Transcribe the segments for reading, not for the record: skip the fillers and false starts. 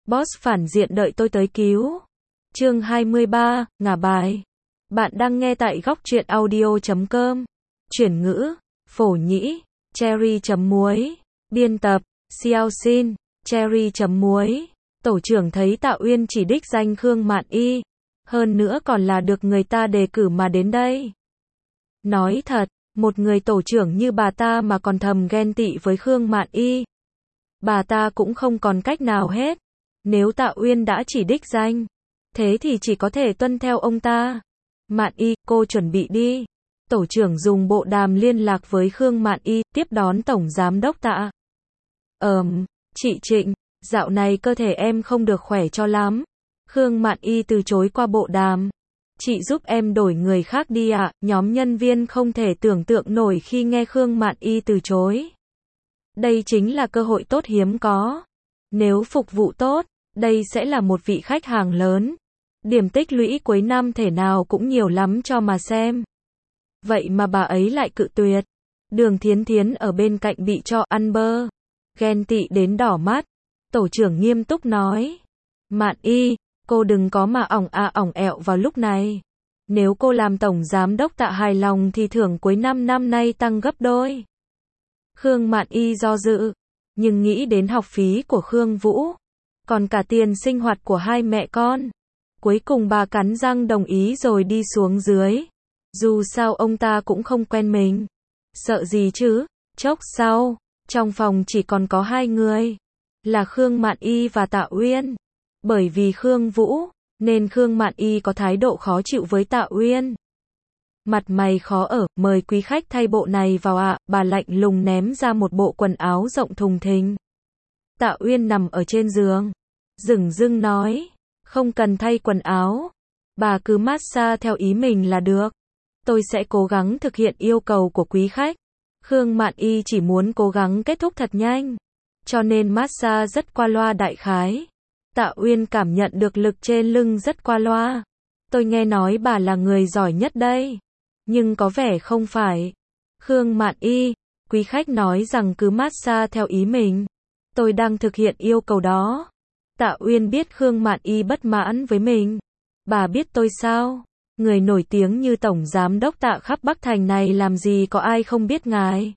Boss phản diện đợi tôi tới cứu. Chương 23, ngả bài. Bạn đang nghe tại góc truyện audio.com. Chuyển ngữ, phổ nhĩ, cherry.muối. Biên tập, Xiao Xin, cherry.muối. Tổ trưởng thấy Tạ Uyên chỉ đích danh Khương Mạn Y. Hơn nữa còn là được người ta đề cử mà đến đây. Nói thật, một người tổ trưởng như bà ta mà còn thầm ghen tị với Khương Mạn Y. Bà ta cũng không còn cách nào hết. Nếu Tạ Uyên đã chỉ đích danh, thế thì chỉ có thể tuân theo ông ta. Mạn Y, cô chuẩn bị đi. Tổ trưởng dùng bộ đàm liên lạc với Khương Mạn Y, tiếp đón Tổng Giám đốc Tạ. Chị Trịnh, dạo này cơ thể em không được khỏe cho lắm. Khương Mạn Y từ chối qua bộ đàm. Chị giúp em đổi người khác đi ạ. Nhóm nhân viên không thể tưởng tượng nổi khi nghe Khương Mạn Y từ chối. Đây chính là cơ hội tốt hiếm có. Nếu phục vụ tốt, đây sẽ là một vị khách hàng lớn. Điểm tích lũy cuối năm thể nào cũng nhiều lắm cho mà xem. Vậy mà bà ấy lại cự tuyệt. Đường Thiến Thiến ở bên cạnh bị cho ăn bơ. Ghen tị đến đỏ mắt. Tổ trưởng nghiêm túc nói. Mạn Y, cô đừng có mà ỏng ẹo vào lúc này. Nếu cô làm Tổng Giám đốc Tạ hài lòng thì thưởng cuối năm nay tăng gấp đôi. Khương Mạn Y do dự. Nhưng nghĩ đến học phí của Khương Vũ. Còn cả tiền sinh hoạt của hai mẹ con. Cuối cùng bà cắn răng đồng ý rồi đi xuống dưới. Dù sao ông ta cũng không quen mình. Sợ gì chứ? Chốc sau, trong phòng chỉ còn có hai người. Là Khương Mạn Y và Tạ Uyên. Bởi vì Khương Vũ, nên Khương Mạn Y có thái độ khó chịu với Tạ Uyên. Mặt mày khó ở, mời quý khách thay bộ này vào ạ. Bà lạnh lùng ném ra một bộ quần áo rộng thùng thình. Tạ Uyên nằm ở trên giường. Dửng dưng nói. Không cần thay quần áo. Bà cứ massage theo ý mình là được. Tôi sẽ cố gắng thực hiện yêu cầu của quý khách. Khương Mạn Y chỉ muốn cố gắng kết thúc thật nhanh. Cho nên massage rất qua loa đại khái. Tạ Uyên cảm nhận được lực trên lưng rất qua loa. Tôi nghe nói bà là người giỏi nhất đây. Nhưng có vẻ không phải. Khương Mạn Y, quý khách nói rằng cứ massage theo ý mình. Tôi đang thực hiện yêu cầu đó. Tạ Uyên biết Khương Mạn Y bất mãn với mình. Bà biết tôi sao? Người nổi tiếng như Tổng Giám đốc Tạ khắp Bắc Thành này làm gì có ai không biết ngài.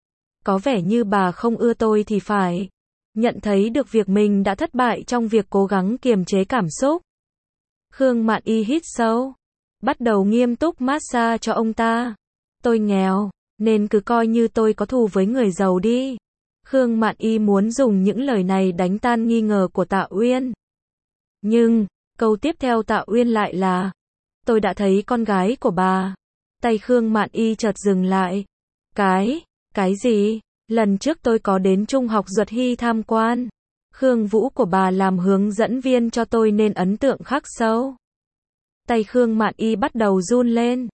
Có vẻ như bà không ưa tôi thì phải. Nhận thấy được việc mình đã thất bại trong việc cố gắng kiềm chế cảm xúc. Khương Mạn Y hít sâu. Bắt đầu nghiêm túc massage cho ông ta. Tôi nghèo, nên cứ coi như tôi có thù với người giàu đi. Khương Mạn Y muốn dùng những lời này đánh tan nghi ngờ của Tạ Uyên. Nhưng, câu tiếp theo Tạ Uyên lại là. Tôi đã thấy con gái của bà. Tay Khương Mạn Y chợt dừng lại. Cái gì? Lần trước tôi có đến Trung học Duật Hy tham quan. Khương Vũ của bà làm hướng dẫn viên cho tôi nên ấn tượng khắc sâu. Tay Khương Mạn Y bắt đầu run lên.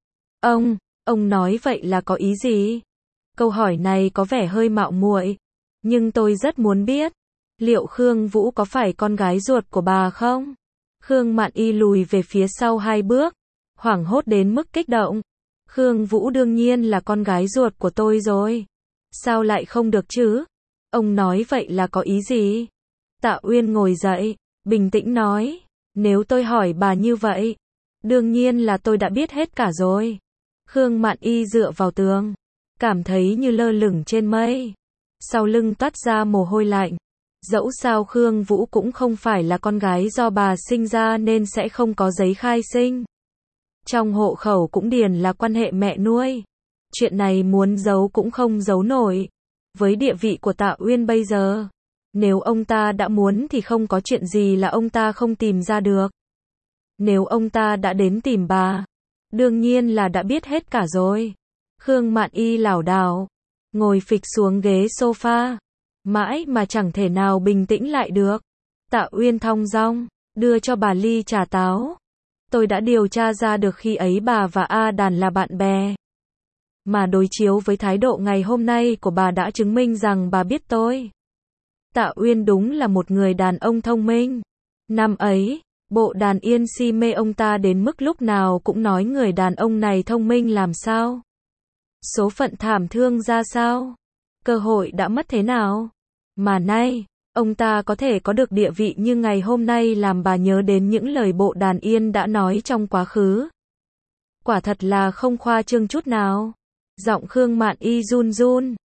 Ông nói vậy là có ý gì? Câu hỏi này có vẻ hơi mạo muội. Nhưng tôi rất muốn biết. Liệu Khương Vũ có phải con gái ruột của bà không? Khương Mạn Y lùi về phía sau 2 bước. Hoảng hốt đến mức kích động. Khương Vũ đương nhiên là con gái ruột của tôi rồi. Sao lại không được chứ? Ông nói vậy là có ý gì? Tạ Uyên ngồi dậy, bình tĩnh nói. Nếu tôi hỏi bà như vậy, đương nhiên là tôi đã biết hết cả rồi. Khương Mạn Y dựa vào tường, cảm thấy như lơ lửng trên mây. Sau lưng toát ra mồ hôi lạnh. Dẫu sao Khương Vũ cũng không phải là con gái do bà sinh ra nên sẽ không có giấy khai sinh. Trong hộ khẩu cũng điền là quan hệ mẹ nuôi. Chuyện này muốn giấu cũng không giấu nổi. Với địa vị của Tạ Uyên bây giờ, nếu ông ta đã muốn thì không có chuyện gì là ông ta không tìm ra được. Nếu ông ta đã đến tìm bà, đương nhiên là đã biết hết cả rồi. Khương Mạn Y lảo đảo, ngồi phịch xuống ghế sofa. Mãi mà chẳng thể nào bình tĩnh lại được. Tạ Uyên thong dong, đưa cho bà ly trà táo. Tôi đã điều tra ra được khi ấy bà và A Đàn là bạn bè. Mà đối chiếu với thái độ ngày hôm nay của bà đã chứng minh rằng bà biết tôi. Tạ Uyên đúng là một người đàn ông thông minh. Năm ấy, Bộ Đàn Yên si mê ông ta đến mức lúc nào cũng nói người đàn ông này thông minh làm sao. Số phận thảm thương ra sao. Cơ hội đã mất thế nào. Mà nay, ông ta có thể có được địa vị như ngày hôm nay làm bà nhớ đến những lời Bộ Đàn Yên đã nói trong quá khứ. Quả thật là không khoa trương chút nào. Giọng Khương Mạn Y run run.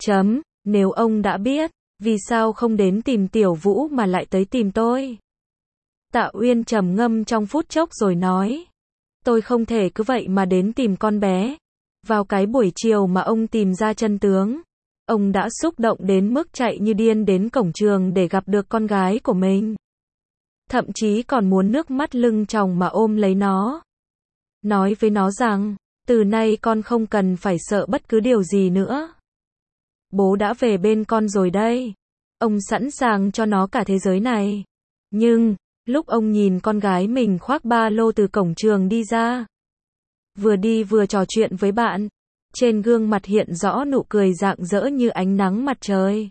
Nếu ông đã biết, vì sao không đến tìm Tiểu Vũ mà lại tới tìm tôi? Tạ Uyên trầm ngâm trong phút chốc rồi nói. Tôi không thể cứ vậy mà đến tìm con bé. Vào cái buổi chiều mà ông tìm ra chân tướng, ông đã xúc động đến mức chạy như điên đến cổng trường để gặp được con gái của mình. Thậm chí còn muốn nước mắt lưng tròng mà ôm lấy nó. Nói với nó rằng, từ nay con không cần phải sợ bất cứ điều gì nữa. Bố đã về bên con rồi đây. Ông sẵn sàng cho nó cả thế giới này. Nhưng, lúc ông nhìn con gái mình khoác ba lô từ cổng trường đi ra, vừa đi vừa trò chuyện với bạn, trên gương mặt hiện rõ nụ cười rạng rỡ như ánh nắng mặt trời.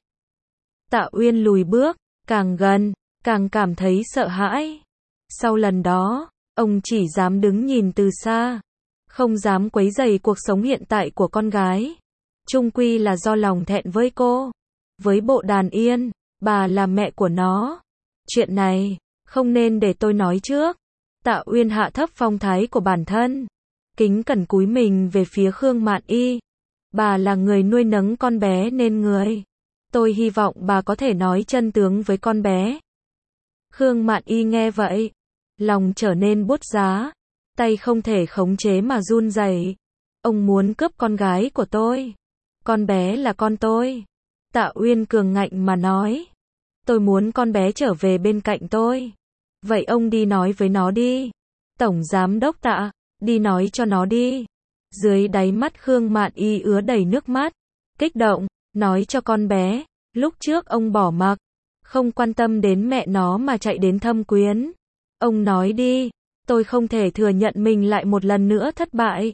Tạ Uyên lùi bước, càng gần, càng cảm thấy sợ hãi. Sau lần đó, ông chỉ dám đứng nhìn từ xa, không dám quấy rầy cuộc sống hiện tại của con gái. Chung quy là do lòng thẹn với cô, với Bộ Đàn Yên, bà là mẹ của nó. Chuyện này, không nên để tôi nói trước. Tạ Uyên hạ thấp phong thái của bản thân, kính cẩn cúi mình về phía Khương Mạn Y. Bà là người nuôi nấng con bé nên người. Tôi hy vọng bà có thể nói chân tướng với con bé. Khương Mạn Y nghe vậy, lòng trở nên buốt giá, tay không thể khống chế mà run rẩy. Ông muốn cướp con gái của tôi. Con bé là con tôi. Tạ Uyên cường ngạnh mà nói. Tôi muốn con bé trở về bên cạnh tôi. Vậy ông đi nói với nó đi. Tổng giám đốc Tạ, đi nói cho nó đi. Dưới đáy mắt Khương Mạn Y ứa đầy nước mắt, kích động, nói cho con bé, lúc trước ông bỏ mặc, không quan tâm đến mẹ nó mà chạy đến thâm quyến. Ông nói đi, tôi không thể thừa nhận mình lại một lần nữa thất bại.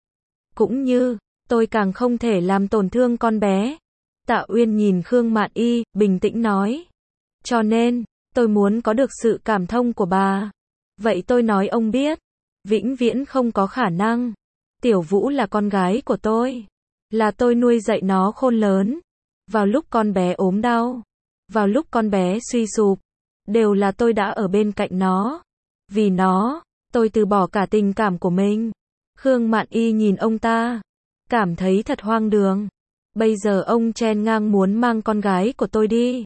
Cũng như, tôi càng không thể làm tổn thương con bé. Tạ Uyên nhìn Khương Mạn Y, bình tĩnh nói. Cho nên, tôi muốn có được sự cảm thông của bà. Vậy tôi nói ông biết, vĩnh viễn không có khả năng. Tiểu Vũ là con gái của tôi. Là tôi nuôi dạy nó khôn lớn. Vào lúc con bé ốm đau, vào lúc con bé suy sụp, đều là tôi đã ở bên cạnh nó. Vì nó, tôi từ bỏ cả tình cảm của mình. Khương Mạn Y nhìn ông ta, cảm thấy thật hoang đường. Bây giờ ông chen ngang muốn mang con gái của tôi đi.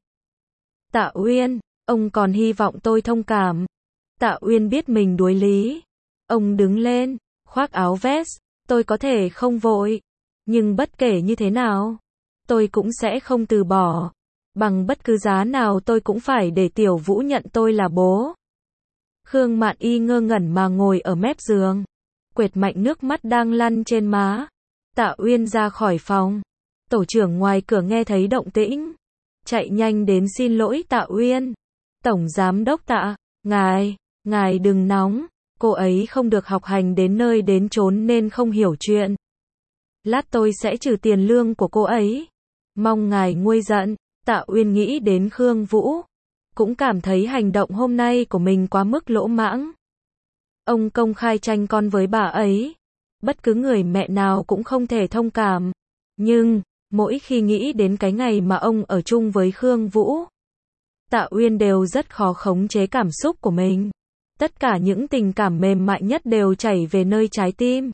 Tạ Uyên, ông còn hy vọng tôi thông cảm. Tạ Uyên biết mình đuối lý. Ông đứng lên, khoác áo vest. Tôi có thể không vội, nhưng bất kể như thế nào, tôi cũng sẽ không từ bỏ. Bằng bất cứ giá nào tôi cũng phải để Tiểu Vũ nhận tôi là bố. Khương Mạn Y ngơ ngẩn mà ngồi ở mép giường, quệt mạnh nước mắt đang lăn trên má. Tạ Uyên ra khỏi phòng. Tổ trưởng ngoài cửa nghe thấy động tĩnh, chạy nhanh đến xin lỗi Tạ Uyên. Tổng giám đốc Tạ, ngài đừng nóng, cô ấy không được học hành đến nơi đến chốn nên không hiểu chuyện. Lát tôi sẽ trừ tiền lương của cô ấy. Mong ngài nguôi giận. Tạ Uyên nghĩ đến Khương Vũ, cũng cảm thấy hành động hôm nay của mình quá mức lỗ mãng. Ông công khai tranh con với bà ấy. Bất cứ người mẹ nào cũng không thể thông cảm. Nhưng, mỗi khi nghĩ đến cái ngày mà ông ở chung với Khương Vũ, Tạ Uyên đều rất khó khống chế cảm xúc của mình. Tất cả những tình cảm mềm mại nhất đều chảy về nơi trái tim.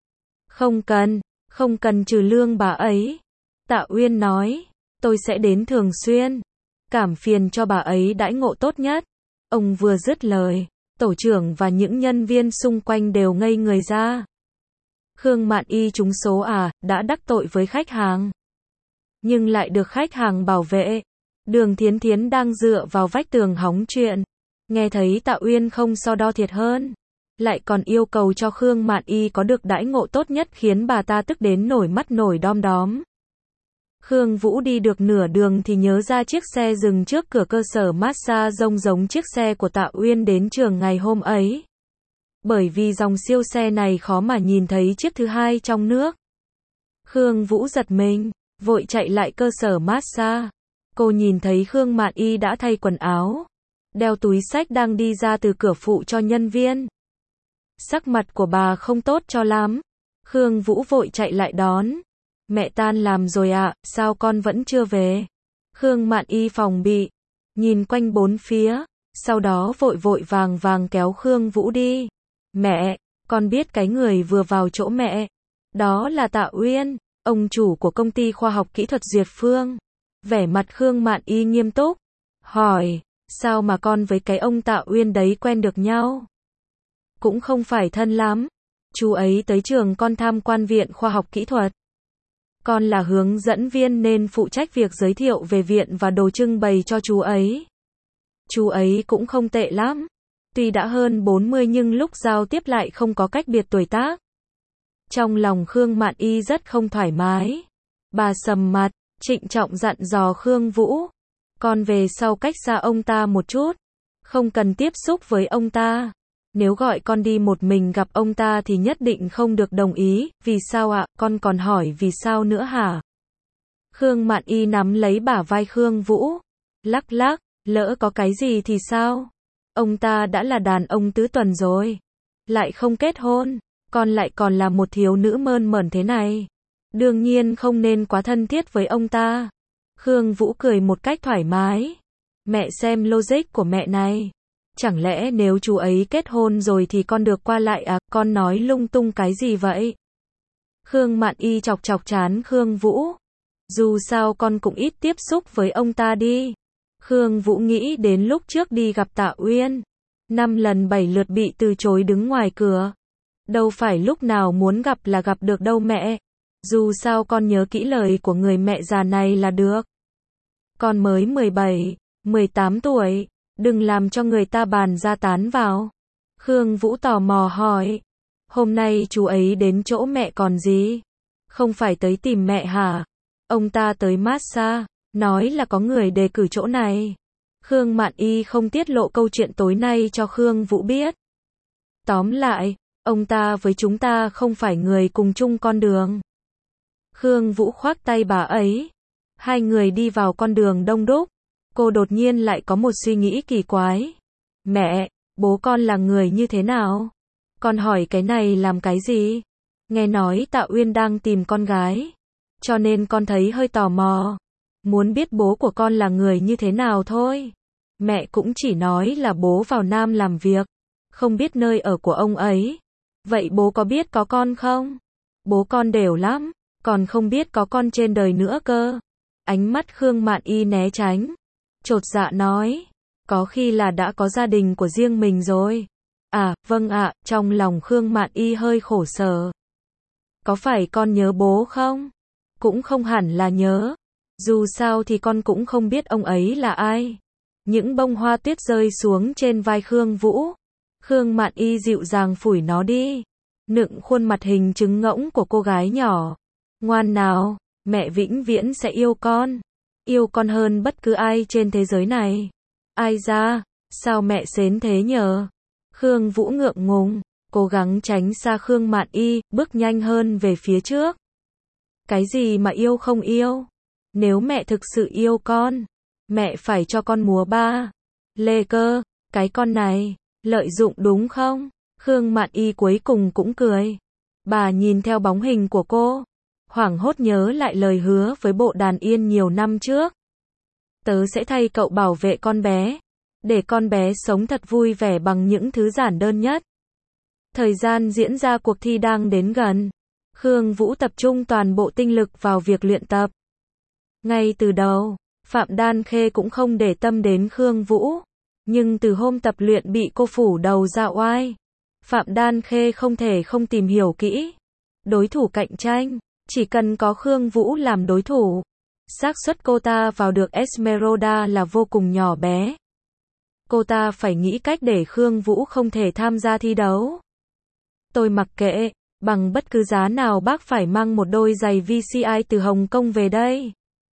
Không cần trừ lương bà ấy. Tạ Uyên nói, tôi sẽ đến thường xuyên, cảm phiền cho bà ấy đãi ngộ tốt nhất. Ông vừa dứt lời, tổ trưởng và những nhân viên xung quanh đều ngây người ra. Khương Mạn Y trúng số đã đắc tội với khách hàng, nhưng lại được khách hàng bảo vệ. Đường Thiến Thiến đang dựa vào vách tường hóng chuyện, nghe thấy Tạ Uyên không so đo thiệt hơn, lại còn yêu cầu cho Khương Mạn Y có được đãi ngộ tốt nhất khiến bà ta tức đến nổi mắt nổi đom đóm. Khương Vũ đi được nửa đường thì nhớ ra chiếc xe dừng trước cửa cơ sở massage giống chiếc xe của Tạ Uyên đến trường ngày hôm ấy. Bởi vì dòng siêu xe này khó mà nhìn thấy chiếc thứ hai trong nước. Khương Vũ giật mình, vội chạy lại cơ sở massage. Cô nhìn thấy Khương Mạn Y đã thay quần áo, đeo túi xách đang đi ra từ cửa phụ cho nhân viên. Sắc mặt của bà không tốt cho lắm. Khương Vũ vội chạy lại đón. Mẹ tan làm rồi ạ, sao con vẫn chưa về? Khương Mạn Y phòng bị. nhìn quanh bốn phía, sau đó vội vội vàng vàng kéo Khương Vũ đi. Mẹ, con biết cái người vừa vào chỗ mẹ. Đó là Tạ Uyên, ông chủ của công ty khoa học kỹ thuật Duyệt Phương. Vẻ mặt Khương Mạn Y nghiêm túc, hỏi, sao mà con với cái ông Tạ Uyên đấy quen được nhau? Cũng không phải thân lắm. Chú ấy tới trường con tham quan viện khoa học kỹ thuật. Con là hướng dẫn viên nên phụ trách việc giới thiệu về viện và đồ trưng bày cho chú ấy. Chú ấy cũng không tệ lắm. Tuy đã hơn 40 nhưng lúc giao tiếp lại không có cách biệt tuổi tác. Trong lòng Khương Mạn Y rất không thoải mái. Bà sầm mặt, trịnh trọng dặn dò Khương Vũ. Con về sau cách xa ông ta một chút. Không cần tiếp xúc với ông ta. Nếu gọi con đi một mình gặp ông ta thì nhất định không được đồng ý. Vì sao ạ? Con còn hỏi vì sao nữa hả? Khương Mạn Y nắm lấy bả vai Khương Vũ. Lắc lắc, lỡ có cái gì thì sao? Ông ta đã là đàn ông tứ tuần rồi. Lại không kết hôn. Con lại còn là một thiếu nữ mơn mởn thế này. Đương nhiên không nên quá thân thiết với ông ta. Khương Vũ cười một cách thoải mái. Mẹ xem logic của mẹ này. Chẳng lẽ nếu chú ấy kết hôn rồi thì con được qua lại à? Con nói lung tung cái gì vậy? Khương Mạn Y chọc chọc trán Khương Vũ. Dù sao con cũng ít tiếp xúc với ông ta đi. Khương Vũ nghĩ đến lúc trước đi gặp Tạ Uyên. 5 lần 7 lượt bị từ chối đứng ngoài cửa. Đâu phải lúc nào muốn gặp là gặp được đâu mẹ. Dù sao con nhớ kỹ lời của người mẹ già này là được. Con mới 17, 18 tuổi. Đừng làm cho người ta bàn ra tán vào. Khương Vũ tò mò hỏi. Hôm nay chú ấy đến chỗ mẹ còn gì? Không phải tới tìm mẹ hả? Ông ta tới massage, nói là có người đề cử chỗ này. Khương Mạn Y không tiết lộ câu chuyện tối nay cho Khương Vũ biết. Tóm lại, ông ta với chúng ta không phải người cùng chung con đường. Khương Vũ khoác tay bà ấy. Hai người đi vào con đường đông đúc. Cô đột nhiên lại có một suy nghĩ kỳ quái. Mẹ, bố con là người như thế nào? Con hỏi cái này làm cái gì? Nghe nói Tạ Uyên đang tìm con gái. Cho nên con thấy hơi tò mò. Muốn biết bố của con là người như thế nào thôi. Mẹ cũng chỉ nói là bố vào Nam làm việc. Không biết nơi ở của ông ấy. Vậy bố có biết có con không? Bố con đều lắm. Còn không biết có con trên đời nữa cơ. Ánh mắt Khương Mạn Y né tránh. Chột dạ nói. Có khi là đã có gia đình của riêng mình rồi. À, vâng ạ, trong lòng Khương Mạn Y hơi khổ sở. Có phải con nhớ bố không? Cũng không hẳn là nhớ. Dù sao thì con cũng không biết ông ấy là ai. Những bông hoa tuyết rơi xuống trên vai Khương Vũ. Khương Mạn Y dịu dàng phủi nó đi. Nựng khuôn mặt hình trứng ngỗng của cô gái nhỏ. Ngoan nào, mẹ vĩnh viễn sẽ yêu con. Yêu con hơn bất cứ ai trên thế giới này. Ai ra, sao mẹ xến thế nhờ? Khương Vũ ngượng ngùng, cố gắng tránh xa Khương Mạn Y, bước nhanh hơn về phía trước. Cái gì mà yêu không yêu? Nếu mẹ thực sự yêu con, mẹ phải cho con múa ba lê cơ, cái con này, lợi dụng đúng không? Khương Mạn Y cuối cùng cũng cười. Bà nhìn theo bóng hình của cô, hoảng hốt nhớ lại lời hứa với Bộ Đàn Yên nhiều năm trước. Tớ sẽ thay cậu bảo vệ con bé, để con bé sống thật vui vẻ bằng những thứ giản đơn nhất. Thời gian diễn ra cuộc thi đang đến gần. Khương Vũ tập trung toàn bộ tinh lực vào việc luyện tập. Ngay từ đầu, Phạm Đan Khê cũng không để tâm đến Khương Vũ. Nhưng từ hôm tập luyện bị cô phủ đầu ra oai, Phạm Đan Khê không thể không tìm hiểu kỹ. Đối thủ cạnh tranh, chỉ cần có Khương Vũ làm đối thủ, xác suất cô ta vào được Esmeralda là vô cùng nhỏ bé. Cô ta phải nghĩ cách để Khương Vũ không thể tham gia thi đấu. Tôi mặc kệ, bằng bất cứ giá nào bác phải mang một đôi giày VCI từ Hồng Kông về đây.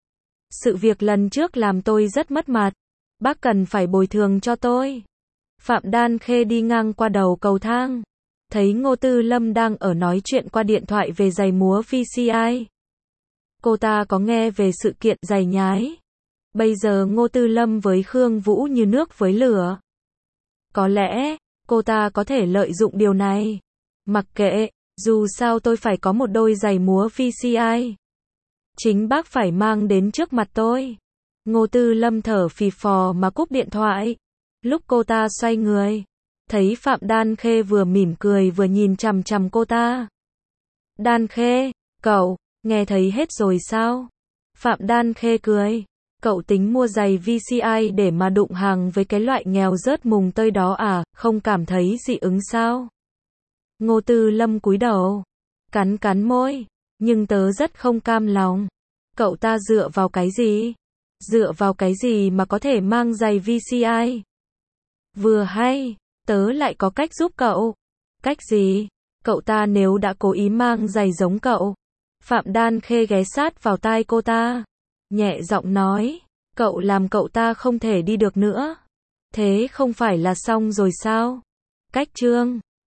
Sự việc lần trước làm tôi rất mất mặt. Bác cần phải bồi thường cho tôi. Phạm Đan Khê đi ngang qua đầu cầu thang. Thấy Ngô Tư Lâm đang ở nói chuyện qua điện thoại về giày múa VCI. Cô ta có nghe về sự kiện giày nhái. Bây giờ Ngô Tư Lâm với Khương Vũ như nước với lửa. Có lẽ, cô ta có thể lợi dụng điều này. Mặc kệ, dù sao tôi phải có một đôi giày múa VCI. Chính bác phải mang đến trước mặt tôi. Ngô Tư Lâm thở phì phò mà cúp điện thoại. Lúc cô ta xoay người, thấy Phạm Đan Khê vừa mỉm cười vừa nhìn chằm chằm cô ta. Đan Khê, cậu, nghe thấy hết rồi sao? Phạm Đan Khê cười. Cậu tính mua giày VCI để mà đụng hàng với cái loại nghèo rớt mùng tơi đó à, không cảm thấy dị ứng sao? Ngô Tư Lâm cúi đầu, cắn cắn môi, nhưng tớ rất không cam lòng. Cậu ta dựa vào cái gì? Dựa vào cái gì mà có thể mang giày VCI? Vừa hay, tớ lại có cách giúp cậu. Cách gì? Cậu ta nếu đã cố ý mang giày giống cậu. Phạm Đan Khê ghé sát vào tai cô ta, nhẹ giọng nói, cậu làm cậu ta không thể đi được nữa. Thế không phải là xong rồi sao? Cách chương